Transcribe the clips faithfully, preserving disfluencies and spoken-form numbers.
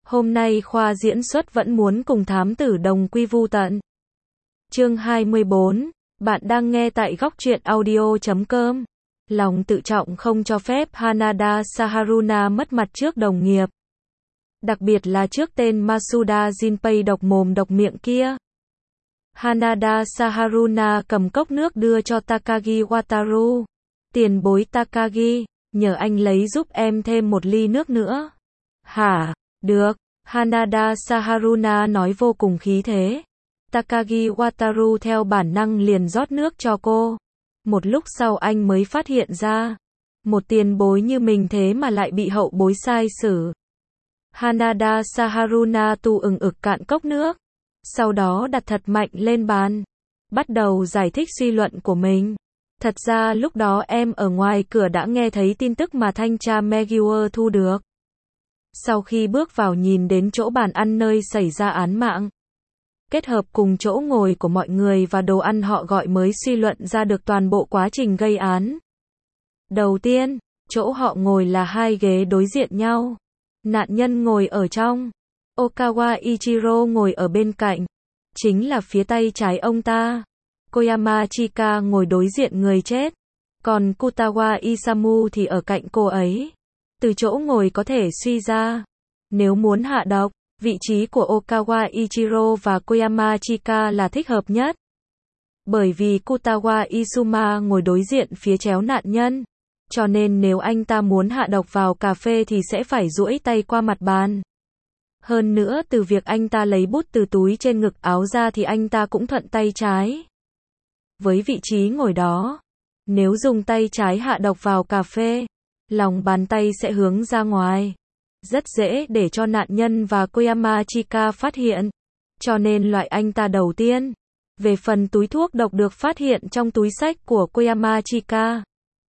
Hôm nay khoa diễn xuất vẫn muốn cùng thám tử đồng quy vu tận. Chương hai mươi bốn, bạn đang nghe tại góc truyện audio chấm com. Lòng tự trọng không cho phép Hanada Saharuna mất mặt trước đồng nghiệp. Đặc biệt là trước tên Masuda Jinpei độc mồm độc miệng kia. Hanada Saharuna cầm cốc nước đưa cho Takagi Wataru. Tiền bối Takagi, nhờ anh lấy giúp em thêm một ly nước nữa. Hả? Được, Hanada Saharuna nói vô cùng khí thế. Takagi Wataru theo bản năng liền rót nước cho cô. Một lúc sau anh mới phát hiện ra, một tiền bối như mình thế mà lại bị hậu bối sai xử. Hanada Saharuna tu ừng ực cạn cốc nước, sau đó đặt thật mạnh lên bàn, bắt đầu giải thích suy luận của mình. Thật ra lúc đó em ở ngoài cửa đã nghe thấy tin tức mà thanh tra Meguier thu được. Sau khi bước vào nhìn đến chỗ bàn ăn nơi xảy ra án mạng, kết hợp cùng chỗ ngồi của mọi người và đồ ăn họ gọi mới suy luận ra được toàn bộ quá trình gây án. Đầu tiên, chỗ họ ngồi là hai ghế đối diện nhau. Nạn nhân ngồi ở trong, Okawa Ichiro ngồi ở bên cạnh, chính là phía tay trái ông ta. Koyama Chika ngồi đối diện người chết, còn Kutawa Isamu thì ở cạnh cô ấy. Từ chỗ ngồi có thể suy ra, nếu muốn hạ độc, vị trí của Okawa Ichiro và Koyama Chika là thích hợp nhất. Bởi vì Kutawa Isuma ngồi đối diện phía chéo nạn nhân, cho nên nếu anh ta muốn hạ độc vào cà phê thì sẽ phải duỗi tay qua mặt bàn. Hơn nữa từ việc anh ta lấy bút từ túi trên ngực áo ra thì anh ta cũng thuận tay trái. Với vị trí ngồi đó, nếu dùng tay trái hạ độc vào cà phê, lòng bàn tay sẽ hướng ra ngoài. Rất dễ để cho nạn nhân và Koyama Chika phát hiện. Cho nên loại anh ta đầu tiên. Về phần túi thuốc độc được phát hiện trong túi xách của Koyama Chika,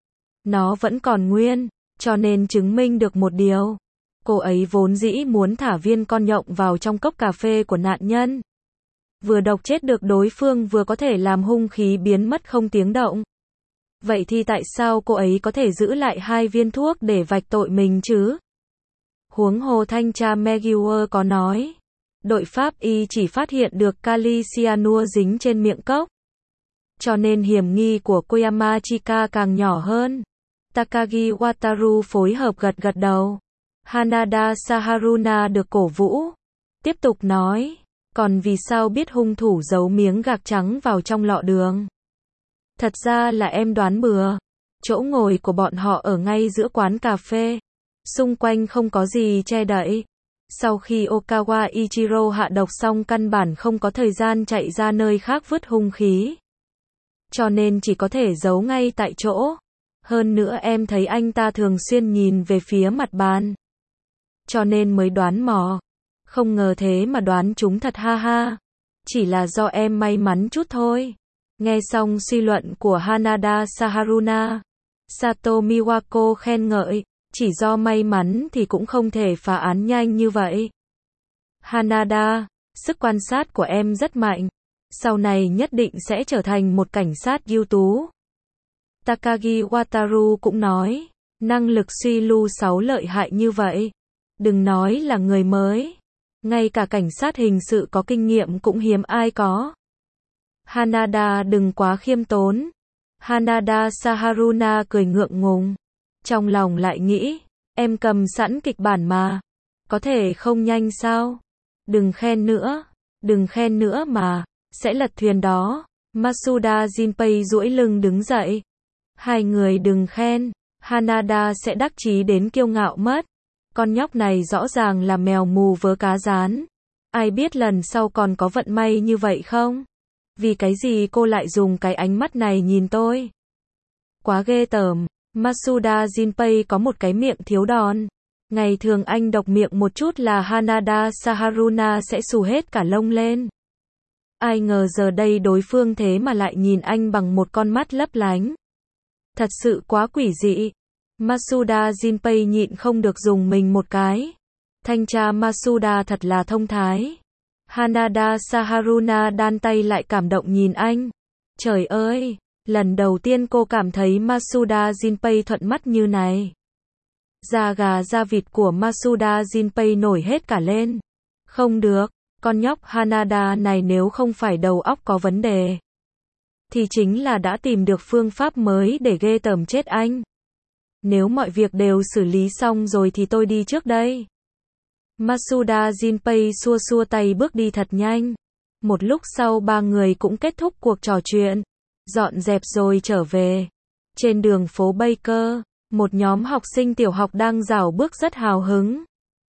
nó vẫn còn nguyên, cho nên chứng minh được một điều. Cô ấy vốn dĩ muốn thả viên con nhộng vào trong cốc cà phê của nạn nhân. Vừa độc chết được đối phương vừa có thể làm hung khí biến mất không tiếng động. Vậy thì tại sao cô ấy có thể giữ lại hai viên thuốc để vạch tội mình chứ? Huống hồ thanh tra Meguier có nói, đội pháp y chỉ phát hiện được kali cyanua dính trên miệng cốc. Cho nên hiểm nghi của Koyama Chika càng nhỏ hơn. Takagi Wataru phối hợp gật gật đầu. Hanada Saharuna được cổ vũ. Tiếp tục nói, còn vì sao biết hung thủ giấu miếng gạc trắng vào trong lọ đường? Thật ra là em đoán bừa. Chỗ ngồi của bọn họ ở ngay giữa quán cà phê. Xung quanh không có gì che đậy. Sau khi Okawa Ichiro hạ độc xong căn bản không có thời gian chạy ra nơi khác vứt hung khí. Cho nên chỉ có thể giấu ngay tại chỗ. Hơn nữa em thấy anh ta thường xuyên nhìn về phía mặt bàn. Cho nên mới đoán mò. Không ngờ thế mà đoán chúng thật ha ha. Chỉ là do em may mắn chút thôi. Nghe xong suy luận của Hanada Saharuna, Sato Miwako khen ngợi. Chỉ do may mắn thì cũng không thể phá án nhanh như vậy. Hanada, sức quan sát của em rất mạnh. Sau này nhất định sẽ trở thành một cảnh sát ưu tú. Takagi Wataru cũng nói, năng lực suy lưu sáu lợi hại như vậy. Đừng nói là người mới. Ngay cả cảnh sát hình sự có kinh nghiệm cũng hiếm ai có. Hanada đừng quá khiêm tốn. Hanada Saharuna cười ngượng ngùng. Trong lòng lại nghĩ, em cầm sẵn kịch bản mà. Có thể không nhanh sao? Đừng khen nữa. Đừng khen nữa mà. Sẽ lật thuyền đó. Masuda Jinpei duỗi lưng đứng dậy. Hai người đừng khen. Hanada sẽ đắc chí đến kiêu ngạo mất. Con nhóc này rõ ràng là mèo mù vớ cá rán. Ai biết lần sau còn có vận may như vậy không? Vì cái gì cô lại dùng cái ánh mắt này nhìn tôi? Quá ghê tởm. Masuda Jinpei có một cái miệng thiếu đòn. Ngày thường anh độc miệng một chút là Hanada Saharuna sẽ xù hết cả lông lên. Ai ngờ giờ đây đối phương thế mà lại nhìn anh bằng một con mắt lấp lánh. Thật sự quá quỷ dị. Masuda Jinpei nhịn không được dùng mình một cái. Thanh tra Masuda thật là thông thái. Hanada Saharuna đan tay lại cảm động nhìn anh. Trời ơi! Lần đầu tiên cô cảm thấy Masuda Jinpei thuận mắt như này. Da gà da vịt của Masuda Jinpei nổi hết cả lên. Không được, con nhóc Hanada này nếu không phải đầu óc có vấn đề, thì chính là đã tìm được phương pháp mới để ghê tởm chết anh. Nếu mọi việc đều xử lý xong rồi thì tôi đi trước đây. Masuda Jinpei xua xua tay bước đi thật nhanh. Một lúc sau ba người cũng kết thúc cuộc trò chuyện, dọn dẹp rồi trở về. Trên đường phố Baker, một nhóm học sinh tiểu học đang rảo bước rất hào hứng.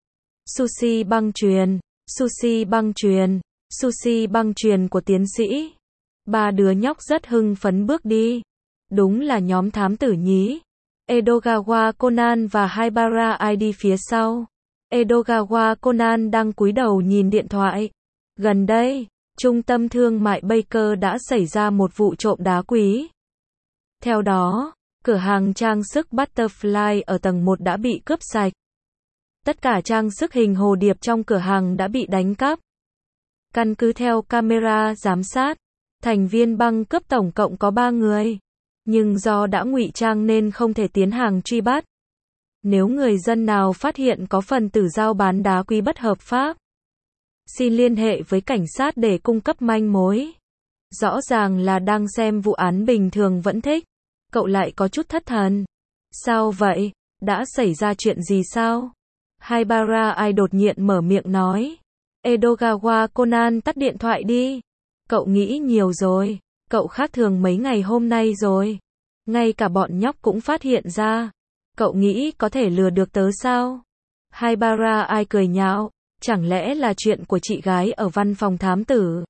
Sushi băng chuyền, sushi băng chuyền, sushi băng chuyền của tiến sĩ. Ba đứa nhóc rất hưng phấn bước đi. Đúng là nhóm thám tử nhí. Edogawa Conan và Haibara Ai đi phía sau. Edogawa Conan đang cúi đầu nhìn điện thoại. Gần đây, trung tâm thương mại Baker đã xảy ra một vụ trộm đá quý. Theo đó, cửa hàng trang sức Butterfly ở tầng một đã bị cướp sạch. Tất cả trang sức hình hồ điệp trong cửa hàng đã bị đánh cắp. Căn cứ theo camera giám sát, thành viên băng cướp tổng cộng có ba người. Nhưng do đã ngụy trang nên không thể tiến hành truy bắt. Nếu người dân nào phát hiện có phần tử giao bán đá quý bất hợp pháp, xin liên hệ với cảnh sát để cung cấp manh mối. Rõ ràng là đang xem vụ án bình thường vẫn thích. Cậu lại có chút thất thần. Sao vậy? Đã xảy ra chuyện gì sao? Haibara Ai đột nhiên mở miệng nói. Edogawa Conan tắt điện thoại đi. Cậu nghĩ nhiều rồi. Cậu khác thường mấy ngày hôm nay rồi. Ngay cả bọn nhóc cũng phát hiện ra. Cậu nghĩ có thể lừa được tớ sao? Haibara Ai cười nhạo. Chẳng lẽ là chuyện của chị gái ở văn phòng thám tử?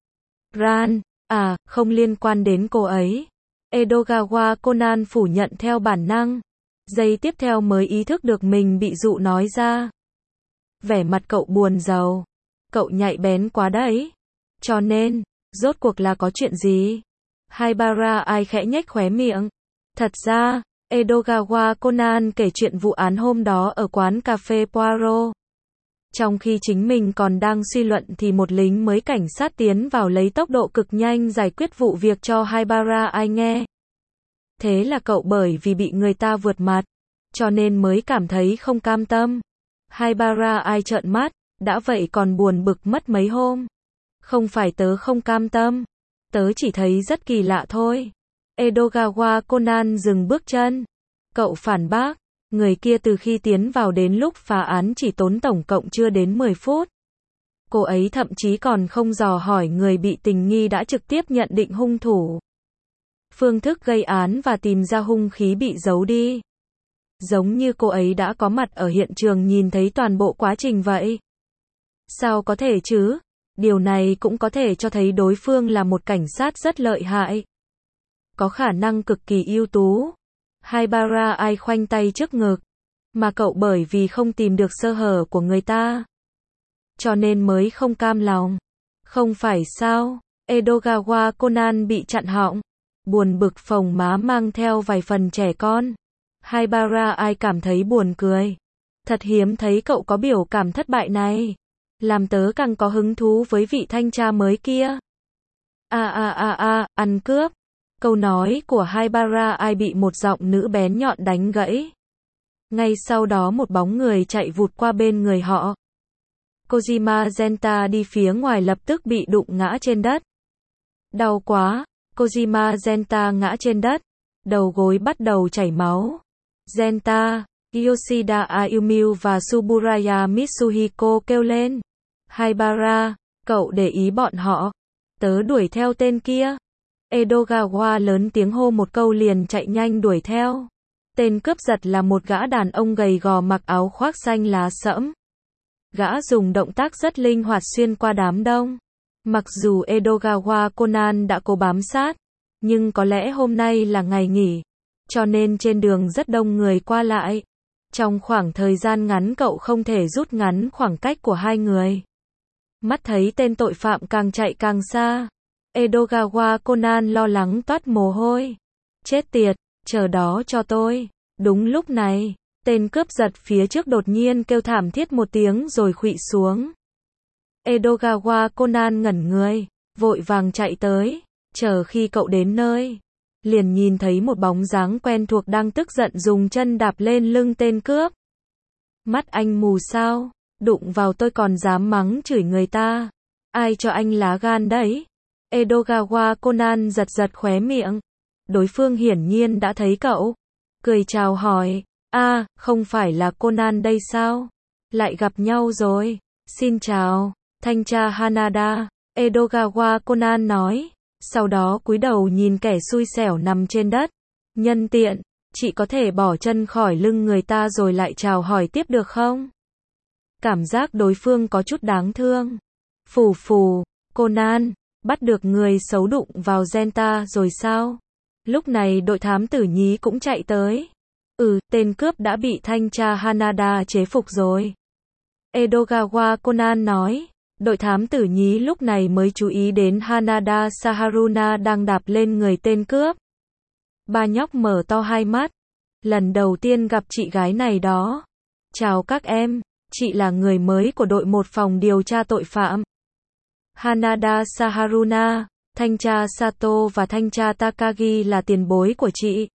Ran, à, không liên quan đến cô ấy. Edogawa Conan phủ nhận theo bản năng. Giây tiếp theo mới ý thức được mình bị dụ nói ra. Vẻ mặt cậu buồn rầu. Cậu nhạy bén quá đấy. Cho nên, rốt cuộc là có chuyện gì? Haibara Ai khẽ nhếch khóe miệng. Thật ra, Edogawa Conan kể chuyện vụ án hôm đó ở quán cà phê Poirot. Trong khi chính mình còn đang suy luận thì một lính mới cảnh sát tiến vào lấy tốc độ cực nhanh giải quyết vụ việc cho Haibara Ai nghe. Thế là cậu bởi vì bị người ta vượt mặt, cho nên mới cảm thấy không cam tâm. Haibara Ai trợn mắt, đã vậy còn buồn bực mất mấy hôm. Không phải tớ không cam tâm, tớ chỉ thấy rất kỳ lạ thôi. Edogawa Conan dừng bước chân. Cậu phản bác. Người kia từ khi tiến vào đến lúc phá án chỉ tốn tổng cộng chưa đến mười phút. Cô ấy thậm chí còn không dò hỏi người bị tình nghi đã trực tiếp nhận định hung thủ, phương thức gây án và tìm ra hung khí bị giấu đi. Giống như cô ấy đã có mặt ở hiện trường nhìn thấy toàn bộ quá trình vậy. Sao có thể chứ? Điều này cũng có thể cho thấy đối phương là một cảnh sát rất lợi hại. Có khả năng cực kỳ ưu tú. Haibara Ai khoanh tay trước ngực. Mà cậu bởi vì không tìm được sơ hở của người ta, cho nên mới không cam lòng. Không phải sao? Edogawa Conan bị chặn họng. Buồn bực phồng má mang theo vài phần trẻ con. Haibara Ai cảm thấy buồn cười. Thật hiếm thấy cậu có biểu cảm thất bại này. Làm tớ càng có hứng thú với vị thanh tra mới kia. A a a a, ăn cướp. Câu nói của Haibara Ai bị một giọng nữ bén nhọn đánh gãy. Ngay sau đó một bóng người chạy vụt qua bên người họ. Kojima Genta đi phía ngoài lập tức bị đụng ngã trên đất. Đau quá. Kojima Genta ngã trên đất. Đầu gối bắt đầu chảy máu. Genta, Yoshida Ayumiu và Suburaya Mitsuhiko kêu lên. Haibara, cậu để ý bọn họ. Tớ đuổi theo tên kia. Edogawa lớn tiếng hô một câu liền chạy nhanh đuổi theo. Tên cướp giật là một gã đàn ông gầy gò mặc áo khoác xanh lá sẫm. Gã dùng động tác rất linh hoạt xuyên qua đám đông. Mặc dù Edogawa Conan đã cố bám sát, nhưng có lẽ hôm nay là ngày nghỉ, cho nên trên đường rất đông người qua lại. Trong khoảng thời gian ngắn cậu không thể rút ngắn khoảng cách của hai người. Mắt thấy tên tội phạm càng chạy càng xa. Edogawa Conan lo lắng toát mồ hôi. Chết tiệt, chờ đó cho tôi. Đúng lúc này, tên cướp giật phía trước đột nhiên kêu thảm thiết một tiếng rồi khuỵu xuống. Edogawa Conan ngẩn người, vội vàng chạy tới. Chờ khi cậu đến nơi, liền nhìn thấy một bóng dáng quen thuộc đang tức giận dùng chân đạp lên lưng tên cướp. Mắt anh mù sao? Đụng vào tôi còn dám mắng chửi người ta. Ai cho anh lá gan đấy? Edogawa Conan giật giật khóe miệng. Đối phương hiển nhiên đã thấy cậu. Cười chào hỏi. À, không phải là Conan đây sao? Lại gặp nhau rồi. Xin chào, thanh tra Hanada. Edogawa Conan nói. Sau đó cúi đầu nhìn kẻ xui xẻo nằm trên đất. Nhân tiện, chị có thể bỏ chân khỏi lưng người ta rồi lại chào hỏi tiếp được không? Cảm giác đối phương có chút đáng thương. Phù phù, Conan, bắt được người xấu đụng vào Genta rồi sao? Lúc này đội thám tử nhí cũng chạy tới. Ừ, tên cướp đã bị thanh tra Hanada chế phục rồi. Edogawa Conan nói. Đội thám tử nhí lúc này mới chú ý đến Hanada Saharuna đang đạp lên người tên cướp. Ba nhóc mở to hai mắt. Lần đầu tiên gặp chị gái này đó. Chào các em, chị là người mới của đội một phòng điều tra tội phạm. Hanada Saharuna, thanh tra Sato và thanh tra Takagi là tiền bối của chị.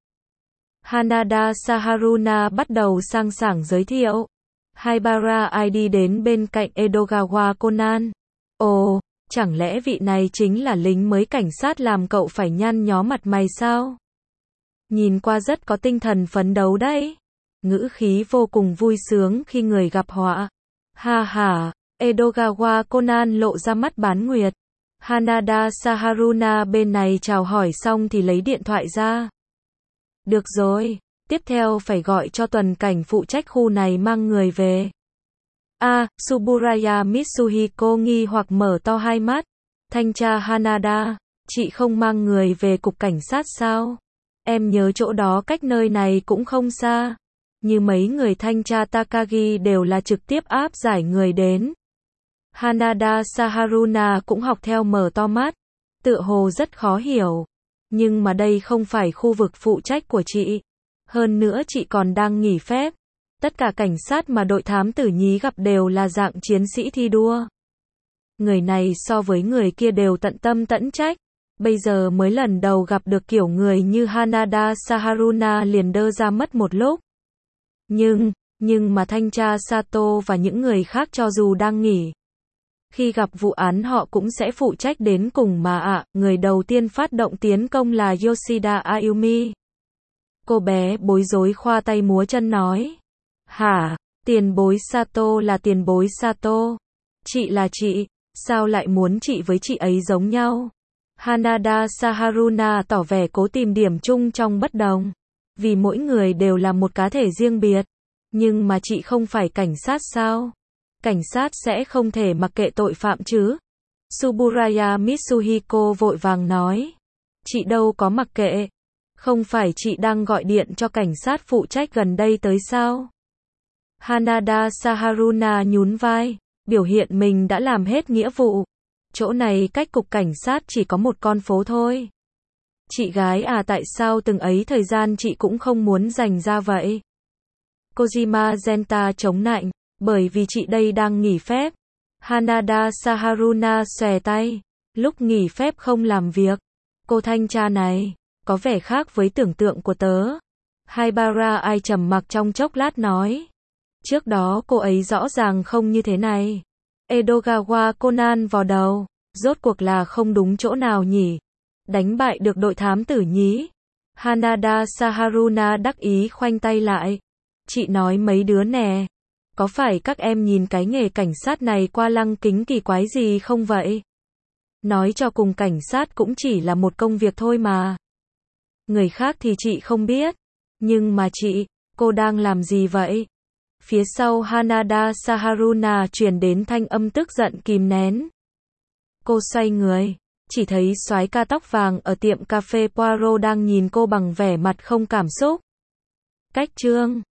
Hanada Saharuna bắt đầu sang sảng giới thiệu. Haibara ai đi đến bên cạnh Edogawa Conan. Ồ, chẳng lẽ vị này chính là lính mới cảnh sát làm cậu phải nhăn nhó mặt mày sao? Nhìn qua rất có tinh thần phấn đấu đấy. Ngữ khí vô cùng vui sướng khi người gặp họa. Ha ha, Edogawa Conan lộ ra mắt bán nguyệt. Hanada Saharuna bên này chào hỏi xong thì lấy điện thoại ra. Được rồi, tiếp theo phải gọi cho tuần cảnh phụ trách khu này mang người về. A, Suburaya Mitsuhiko nghi hoặc mở to hai mắt. Thanh tra Hanada, chị không mang người về cục cảnh sát sao? Em nhớ chỗ đó cách nơi này cũng không xa. Như mấy người thanh tra Takagi đều là trực tiếp áp giải người đến. Hanada Saharuna cũng học theo mở to mắt. Tựa hồ rất khó hiểu. Nhưng mà đây không phải khu vực phụ trách của chị. Hơn nữa chị còn đang nghỉ phép. Tất cả cảnh sát mà đội thám tử nhí gặp đều là dạng chiến sĩ thi đua. Người này so với người kia đều tận tâm tận trách. Bây giờ mới lần đầu gặp được kiểu người như Hanada Saharuna liền đơ ra mất một lúc. Nhưng, nhưng mà thanh tra Sato và những người khác cho dù đang nghỉ. Khi gặp vụ án họ cũng sẽ phụ trách đến cùng mà ạ. À, người đầu tiên phát động tiến công là Yoshida Ayumi. Cô bé bối rối khoa tay múa chân nói. Hả, tiền bối Sato là tiền bối Sato. Chị là chị, sao lại muốn chị với chị ấy giống nhau? Hanada Saharuna tỏ vẻ cố tìm điểm chung trong bất đồng. Vì mỗi người đều là một cá thể riêng biệt. Nhưng mà chị không phải cảnh sát sao? Cảnh sát sẽ không thể mặc kệ tội phạm chứ? Suburaya Mitsuhiko vội vàng nói. Chị đâu có mặc kệ. Không phải chị đang gọi điện cho cảnh sát phụ trách gần đây tới sao? Hanada Saharuna nhún vai, biểu hiện mình đã làm hết nghĩa vụ. Chỗ này cách cục cảnh sát chỉ có một con phố thôi. Chị gái à, tại sao từng ấy thời gian chị cũng không muốn dành ra vậy? Kojima Genta chống nạnh, bởi vì chị đây đang nghỉ phép. Hanada Saharuna xòe tay, lúc nghỉ phép không làm việc. Cô thanh tra này, có vẻ khác với tưởng tượng của tớ. Haibara ai trầm mặc trong chốc lát nói. Trước đó cô ấy rõ ràng không như thế này. Edogawa Conan vò đầu, rốt cuộc là không đúng chỗ nào nhỉ? Đánh bại được đội thám tử nhí. Hanada Saharuna đắc ý khoanh tay lại. Chị nói mấy đứa nè, có phải các em nhìn cái nghề cảnh sát này qua lăng kính kỳ quái gì không vậy? Nói cho cùng cảnh sát cũng chỉ là một công việc thôi mà. Người khác thì chị không biết. Nhưng mà chị, cô đang làm gì vậy? Phía sau Hanada Saharuna truyền đến thanh âm tức giận kìm nén. Cô xoay người, chỉ thấy soái ca tóc vàng ở tiệm cà phê Poirot đang nhìn cô bằng vẻ mặt không cảm xúc. Cách trương,